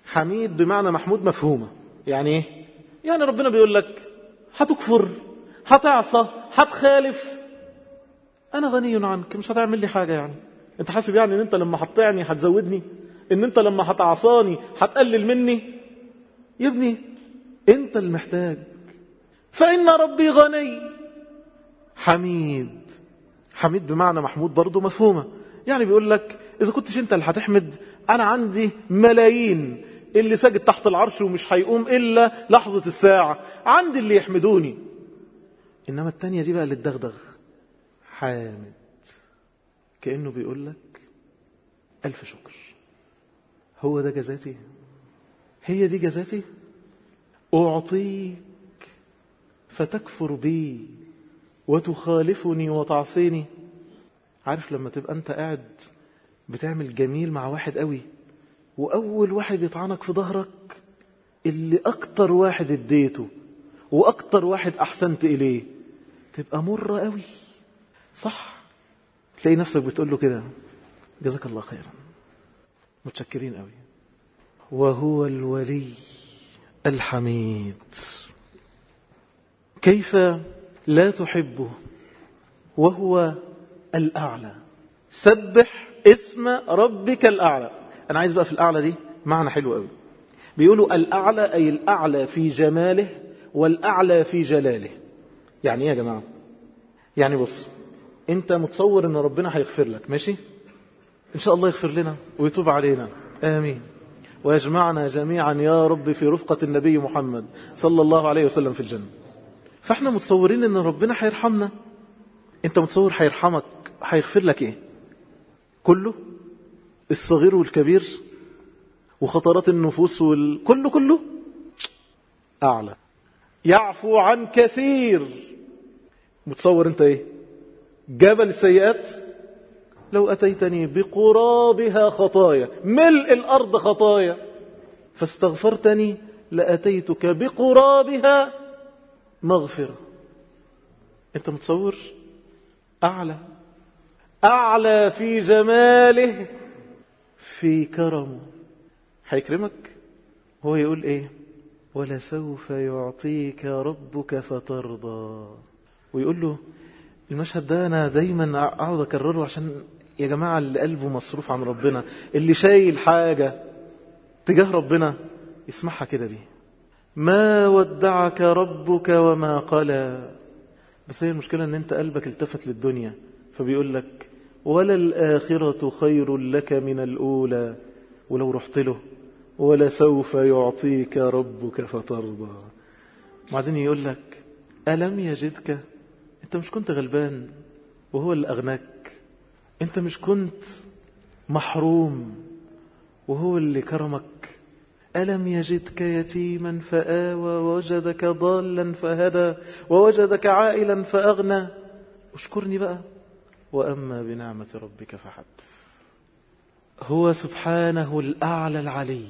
حميد بمعنى محمود مفهومة. يعني ايه؟ يعني ربنا بيقول لك هتكفر، هتعصى، هتخالف، انا غني عنك، مش هتعمل لي حاجة. يعني انت حاسب يعني ان انت لما هتطيعني هتزودني، ان انت لما هتعصاني هتقلل مني؟ يا ابني انت المحتاج، فإن ربي غني حميد. حميد بمعنى محمود برضو مفهومة. يعني بيقول لك إذا كنتش انت اللي هتحمد، أنا عندي ملايين اللي ساجد تحت العرش ومش هيقوم إلا لحظة الساعة، عندي اللي يحمدوني. إنما التانية دي بقى اللي تدغدغ، حامد. كأنه بيقول لك ألف شكر، هو ده جزاتي، هي دي جزاتي، أعطيك فتكفر بي وتخالفني وتعصيني. عارف لما تبقى أنت قاعد بتعمل جميل مع واحد قوي، وأول واحد يطعنك في ظهرك اللي أكتر واحد اديته وأكتر واحد أحسنت إليه، تبقى مرة قوي، صح؟ تلاقي نفسك بتقول له كده جزاك الله خيرا، متشكرين قوي. وهو الولي الحميد. كيف لا تحبه وهو الأعلى؟ سبح اسم ربك الأعلى. أنا عايز بقى في الأعلى دي معنى حلو قوي. بيقولوا الأعلى أي الأعلى في جماله والأعلى في جلاله. يعني إيه يا جماعة؟ يعني بص، أنت متصور أن ربنا هيغفر لك، ماشي؟ إن شاء الله يغفر لنا ويتوب علينا، آمين، ويجمعنا جميعا يا رب في رفقة النبي محمد صلى الله عليه وسلم في الجنة. فاحنا متصورين ان ربنا هيرحمنا. انت متصور هيرحمك هيغفر لك ايه؟ كله، الصغير والكبير وخطرات النفوس وال... كله كله اعلى، يعفو عن كثير. متصور انت ايه؟ جبل السيئات، لو اتيتني بقرابها خطايا، ملء الارض خطايا، فاستغفرتني لاتيتك بقرابها مغفرة. انت متصور؟ اعلى، اعلى في جماله، في كرمه، هيكرمك. هو يقول ايه؟ ولسوف يعطيك ربك فترضى. ويقول له المشهد ده انا دايما اقعد اكرره عشان يا جماعة اللي قلبه مصروف عن ربنا، اللي شايل حاجة تجاه ربنا، يسمعها كده دي: ما ودعك ربك وما قلى. بس هي المشكلة ان انت قلبك التفت للدنيا، فبيقول لك ولا الآخرة خير لك من الأولى. ولو رحت له ولا سوف يعطيك ربك فترضى. بعدين يقول لك ألم يجدك، انت مش كنت غلبان وهو اللي أغناك؟ انت مش كنت محروم وهو اللي كرمك؟ ألم يجدك يتيما فآوى ووجدك ضالا فهدى ووجدك عائلا فأغنى. اشكرني بقى. وأما بنعمة ربك فحدث. هو سبحانه الأعلى العلي،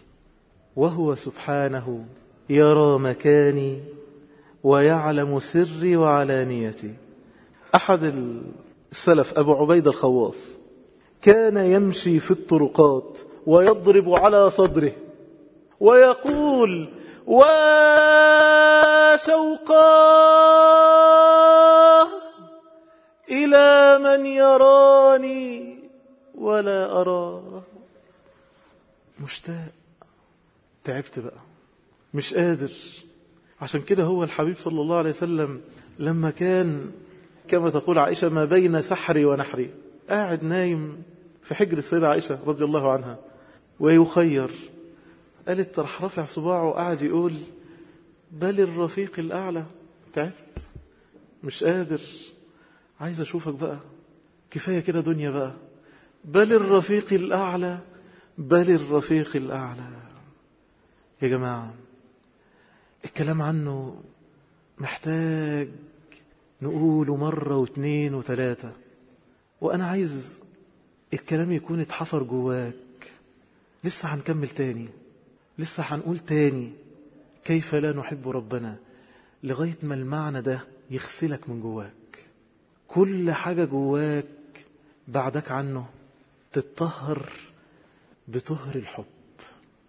وهو سبحانه يرى مكاني ويعلم سري وعلانيتي. أحد السلف أبو عبيد الخواص كان يمشي في الطرقات ويضرب على صدره ويقول وشوقاه إلى من يراني ولا أراه. مشتاق، تعبت بقى، مش قادر. عشان كده هو الحبيب صلى الله عليه وسلم لما كان كما تقول عائشة ما بين سحري ونحري، قاعد نايم في حجر السيدة عائشة رضي الله عنها ويخير، قالت راح رفع صباعه وقعد يقول بل الرفيق الأعلى. تعبت، مش قادر، عايز أشوفك بقى، كفاية كده دنيا بقى. بل الرفيق الأعلى، بل الرفيق الأعلى. يا جماعة الكلام عنه محتاج نقوله مرة واثنين وثلاثة، وأنا عايز الكلام يكون اتحفر جواك. لسه هنكمل تاني، لسه هنقول تاني كيف لا نحب ربنا، لغاية ما المعنى ده يغسلك من جواك. كل حاجة جواك بعدك عنه تتطهر بطهر الحب.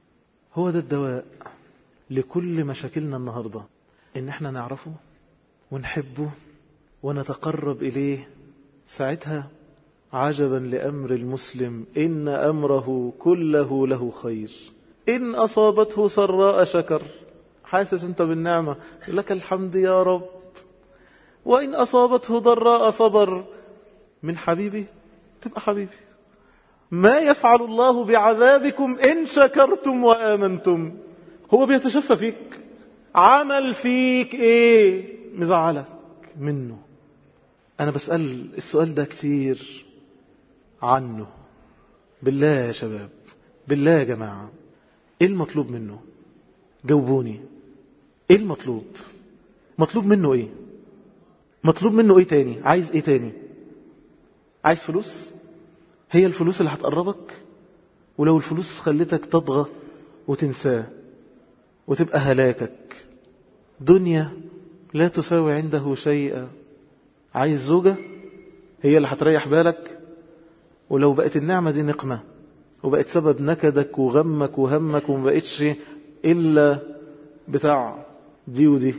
هو ده الدواء لكل مشاكلنا النهاردة، إن احنا نعرفه ونحبه ونتقرب إليه. ساعتها عجبا لأمر المسلم إن أمره كله له خير، إن أصابته سراء شكر، حاسس أنت بالنعمة لك الحمد يا رب، وإن أصابته ضراء صبر، من حبيبي تبقى حبيبي. ما يفعل الله بعذابكم إن شكرتم وآمنتم. هو بيتشفى فيك، عمل فيك إيه مزعلك منه؟ أنا بسأل السؤال ده كتير عنه. بالله يا شباب، بالله يا جماعة، إيه المطلوب منه؟ جاوبوني. إيه المطلوب؟ مطلوب منه إيه؟ مطلوب منه إيه تاني؟ عايز إيه تاني؟ عايز فلوس؟ هي الفلوس اللي هتقربك؟ ولو الفلوس خلتك تطغى وتنساه وتبقى هلاكك. دنيا لا تساوي عنده شيئا. عايز زوجة؟ هي اللي هتريح بالك. ولو بقت النعمة دي نقمة وبقت سبب نكدك وغمك وهمك وما بقتش إلا بتاع دي ودي،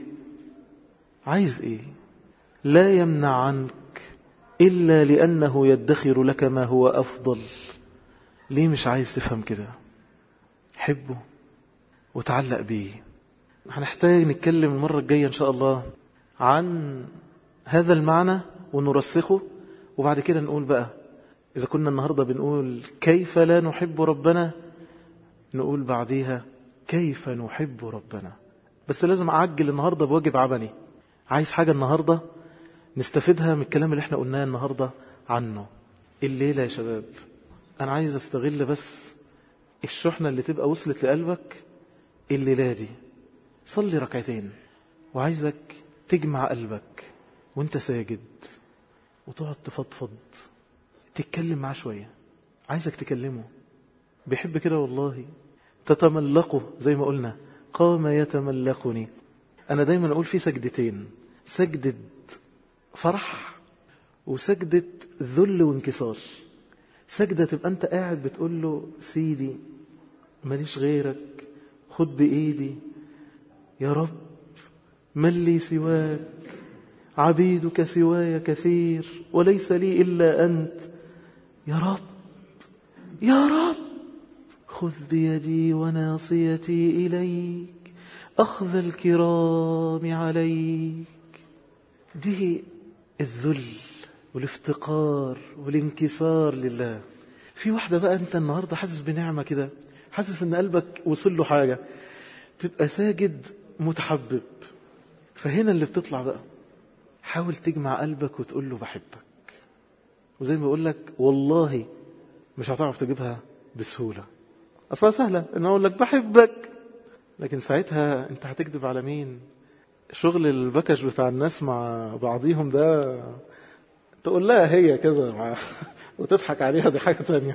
عايز إيه؟ لا يمنع عنك إلا لأنه يدخر لك ما هو أفضل. ليه مش عايز تفهم كده؟ حبه وتعلق بيه. هنحتاج نتكلم المرة الجاية إن شاء الله عن هذا المعنى ونرسخه، وبعد كده نقول بقى إذا كنا النهاردة بنقول كيف لا نحب ربنا، نقول بعديها كيف نحب ربنا. بس لازم أعجل النهاردة بواجب عملي. عايز حاجة النهاردة نستفيدها من الكلام اللي احنا قلناه النهاردة عنه. الليلة يا شباب أنا عايز أستغل بس الشحنة اللي تبقى وصلت لقلبك الليلة دي. صلي ركعتين وعايزك تجمع قلبك وانت ساجد وتقعد تفضفض، تتكلم معاه شوية. عايزك تكلمه، بيحب كده والله. تتملقه زي ما قلنا، قام يتملقني. أنا دايما أقول في سجدتين، سجدة فرح وسجدة ذل وانكسار. سجدة تبقى أنت قاعد بتقول له سيدي ماليش غيرك، خد بإيدي يا رب، من لي سواك، عبيدك سواي كثير وليس لي إلا أنت، يا رب يا رب خذ بيدي وناصيتي إليك، أخذ الكرام عليك. دي الذل والافتقار والانكسار لله. في واحدة بقى أنت النهاردة حاسس بنعمة كده، حاسس أن قلبك وصل له حاجة، تبقى ساجد متحبب. فهنا اللي بتطلع بقى، حاول تجمع قلبك وتقول له بحبك. وزي ما بقول لك والله مش هتعرف تجيبها بسهولة. أصلا سهلة إن أقول لك بحبك، لكن ساعتها أنت هتكذب على مين؟ شغل البكش بتاع الناس مع بعضيهم ده، تقول لها هي كذا مع وتضحك عليها، دي حاجة تانية.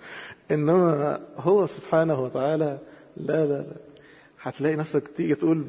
إنما هو سبحانه وتعالى لا لا لا، هتلاقي نفسك تيجي تقول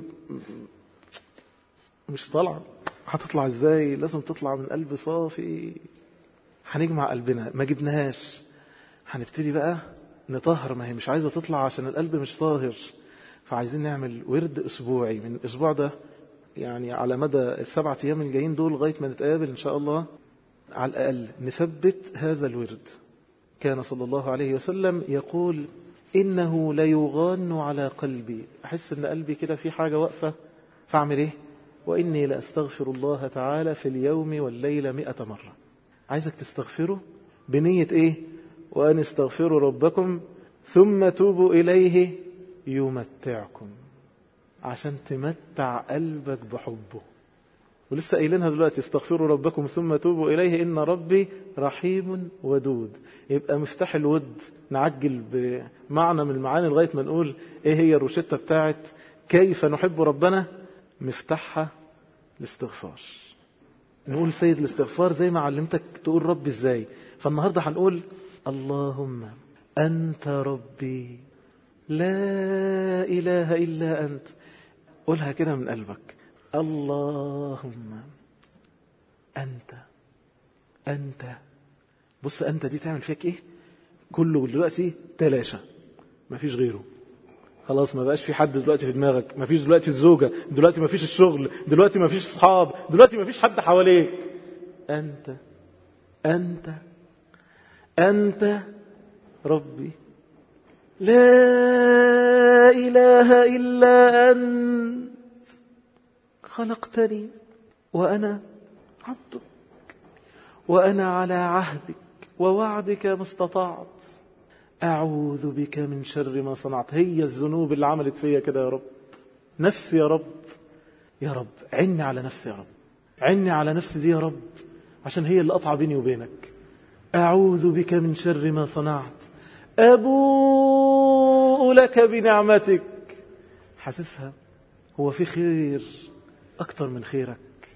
مش طالعة. هتطلع ازاي؟ لازم تطلع من قلب صافي. هنجمع قلبنا، ما جبناهاش هنبتدي بقى نطهر. ما هي مش عايزة تطلع عشان القلب مش طاهر. فعايزين نعمل ورد أسبوعي من الأسبوع ده، يعني على مدى السبعة أيام الجايين دول لغاية ما نتقابل إن شاء الله، على الأقل نثبت هذا الورد. كان صلى الله عليه وسلم يقول إنه ليغان على قلبي. أحس إن قلبي كده في حاجة واقفة، فأعمل إيه؟ وإني لأستغفر الله تعالى في اليوم والليلة مئة مرة. عايزك تستغفره بنية إيه؟ وأن استغفروا ربكم ثم توبوا إليه يمتعكم، عشان تمتع قلبك بحبه. ولسه قايلينها دلوقتي، استغفروا ربكم ثم توبوا إليه إن ربي رحيم ودود. يبقى مفتاح الود نعجل بمعنى من المعاني لغاية ما نقول إيه هي الروشتة بتاعت كيف نحب ربنا. مفتاحها الاستغفار. نقول سيد الاستغفار زي ما علمتك تقول رب ازاي. فالنهاردة هنقول اللهم أنت ربي لا إله إلا أنت. قولها كده من قلبك، اللهم أنت أنت. بص أنت دي تعمل فيك إيه؟ كله دلوقتي تلاشى، ما فيش غيره. خلاص ما بقاش في حد دلوقتي في دماغك، ما فيش دلوقتي الزوجة، دلوقتي ما فيش الشغل، دلوقتي ما فيش اصحاب، دلوقتي ما فيش حد حواليك. أنت أنت أنت ربي، لا إله إلا أنت خلقتني وأنا عبدك، وأنا على عهدك ووعدك ما استطعت، أعوذ بك من شر ما صنعت. هي الذنوب اللي عملت فيا كده يا رب. نفسي يا رب، يا رب عني على نفسي، يا رب عني على نفسي دي يا رب، عشان هي اللي قطع بيني وبينك. أعوذ بك من شر ما صنعت، أبوء لك بنعمتك. حاسسها هو في خير أكتر من خيرك.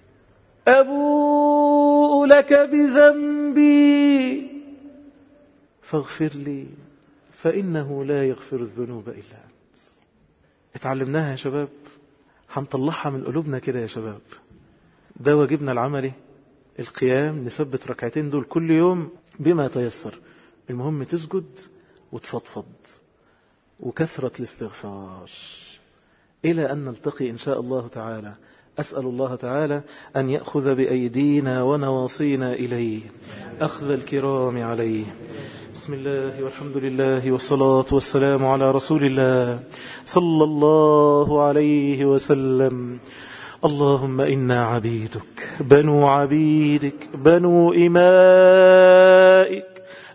أبوء لك بذنبي فاغفر لي فإنه لا يغفر الذنوب إلا أنت. اتعلمناها يا شباب، هنطلعها من قلوبنا كده يا شباب. ده واجبنا العملي، القيام، نثبت ركعتين دول كل يوم بما تيسر. المهم تسجد وتفضفض وكثرة الاستغفار إلى أن نلتقي إن شاء الله تعالى. أسأل الله تعالى أن يأخذ بأيدينا ونواصينا إليه أخذ الكرام عليه. بسم الله والحمد لله والصلاة والسلام على رسول الله صلى الله عليه وسلم. اللهم إنا عبيدك بنو عبيدك بنو إمائك،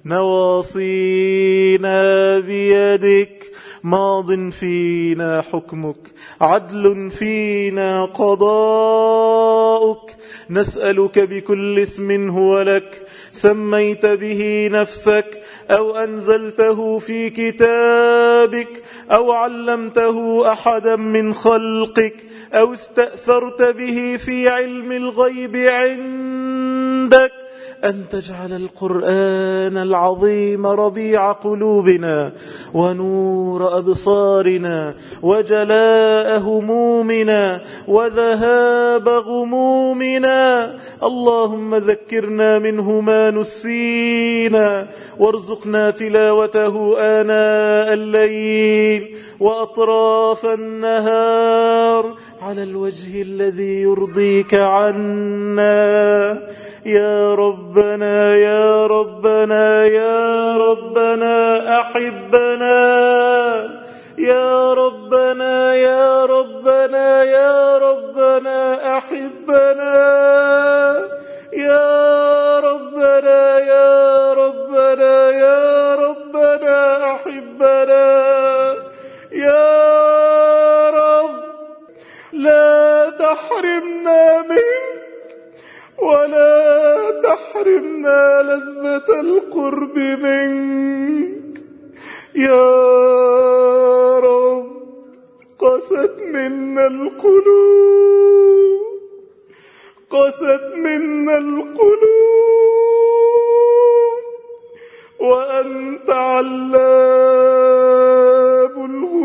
نواصينا بيدك، ماض فينا حكمك، عدل فينا قضاؤك. نسألك بكل اسم هو لك سميت به نفسك أو أنزلته في كتابك أو علمته أحدا من خلقك أو استأثرت به في علم الغيب عندك، أن تجعل القرآن العظيم ربيع قلوبنا ونور أبصارنا وجلاء همومنا وذهاب غمومنا. اللهم ذكرنا منه ما نسينا، وارزقنا تلاوته آناء الليل وأطراف النهار على الوجه الذي يرضيك عنا يا ربنا يا ربنا يا ربنا. أحبنا يا ربنا يا ربنا يا ربنا. أحبنا يا ربنا يا ربنا يا ربنا. أحبنا يا رب، لا تحرمنا منك ولا تحرمنا لذة القرب منك يا رب. قست منا القلوب، قست منا القلوب، وأنت علام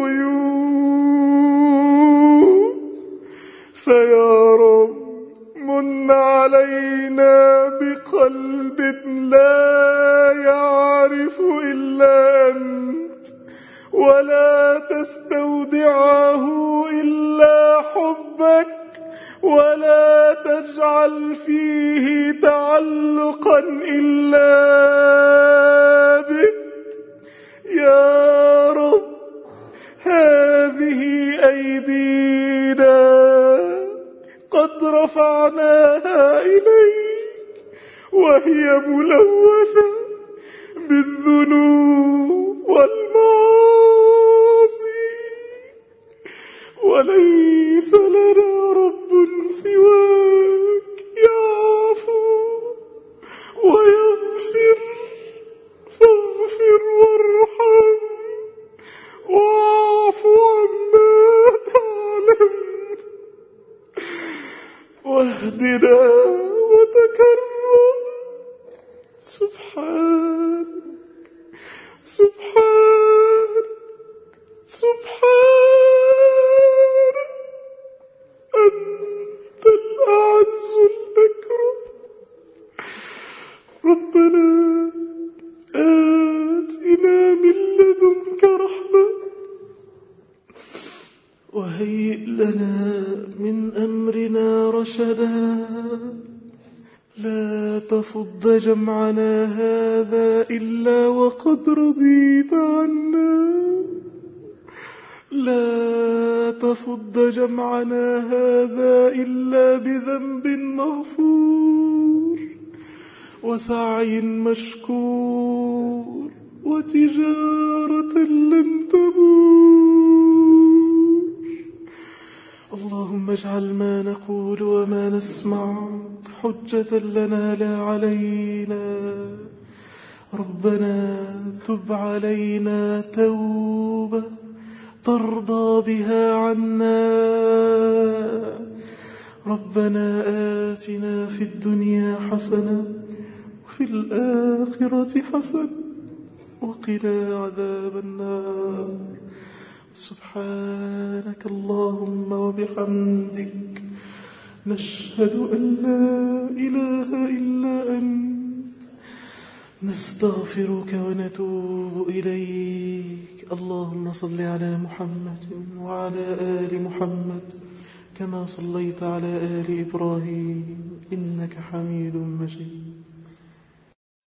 الغيوب. فيا رب من علينا بقلب لا يعرف إلا أنت، ولا تستودعه إلا حبك، ولا تجعل فيه تعلقا إلا بك يا رب. هذه أيدينا قد رفعناها إليك وهي ملوثة بالذنوب والمعاصي، وليس لنا رب سواك يعفو ويغفر. فاغفر وارحم واعف عما تعلم، واهدنا وتكرم. سبحانك سبحانك سبحانك أنت الأعز الأكرم. ربنا آتنا من لدنك رحمة وهيئ لنا من أمرنا رشدا لا تفض جمعنا هذا إلا وقد رضيت عنا لا تفض جمعنا هذا إلا بذنب مغفور وسعي مشكور وتجارة لن تبور. اللهم اجعل ما نقول وما نسمع حجة لنا لا علينا. ربنا تب علينا توبة ترضى بها عنا. ربنا آتنا في الدنيا حسنة وفي الآخرة حسنة وقنا عذاب النار. سبحانك اللهم وبحمدك نشهد أن لا إله إلا أنت نستغفرك ونتوب إليك. اللهم صل على محمد وعلى آل محمد كما صليت على آل إبراهيم إنك حميد مجيد.